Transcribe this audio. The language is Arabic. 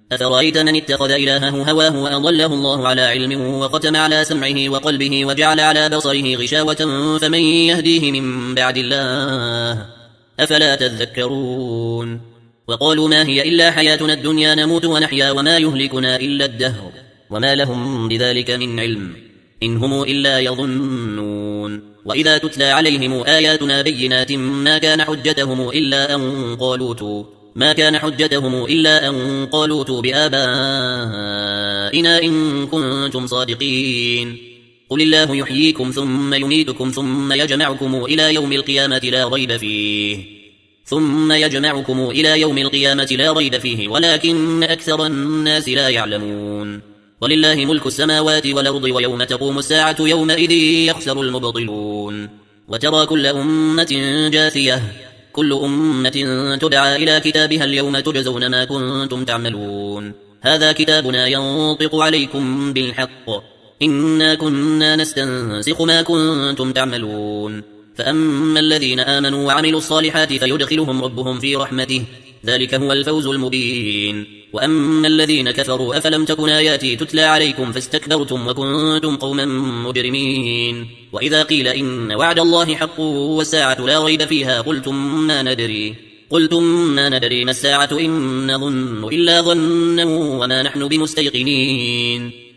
أفرأيت من اتخذ إلهه هواه وأضله الله على علم وختم على سمعه وقلبه وجعل على بصره غشاوة فمن يهديه من بعد الله أفلا تذكرون وقالوا ما هي إلا حياتنا الدنيا نموت ونحيا وما يهلكنا إلا الدهر وما لهم بذلك من علم إن هم إلا يظنون وإذا تتلى عليهم آياتنا بينات ما كان حجتهم إلا أن قالوا ائتوا بآبائنا إن كنتم صادقين قل الله يحييكم ثم يميتكم ثم يجمعكم إلى يوم القيامة لا ريب فيه ولكن أكثر الناس لا يعلمون ولله ملك السماوات والأرض ويوم تقوم الساعة يومئذ يخسر المبطلون وترى كل أمة جاثية كل أمة تدعى إلى كتابها اليوم تجزون ما كنتم تعملون هذا كتابنا ينطق عليكم بالحق إنا كنا نستنسخ ما كنتم تعملون فأما الذين آمنوا وعملوا الصالحات فيدخلهم ربهم في رحمته ذلك هو الفوز المبين وأما الذين كفروا أفلم تكن آياتي تتلى عليكم فاستكبرتم وكنتم قوما مجرمين وإذا قيل إن وعد الله حق والساعة لا ريب فيها قلتم ما ندري ما الساعة إن نظن إلا ظنا وما نحن بمستيقنين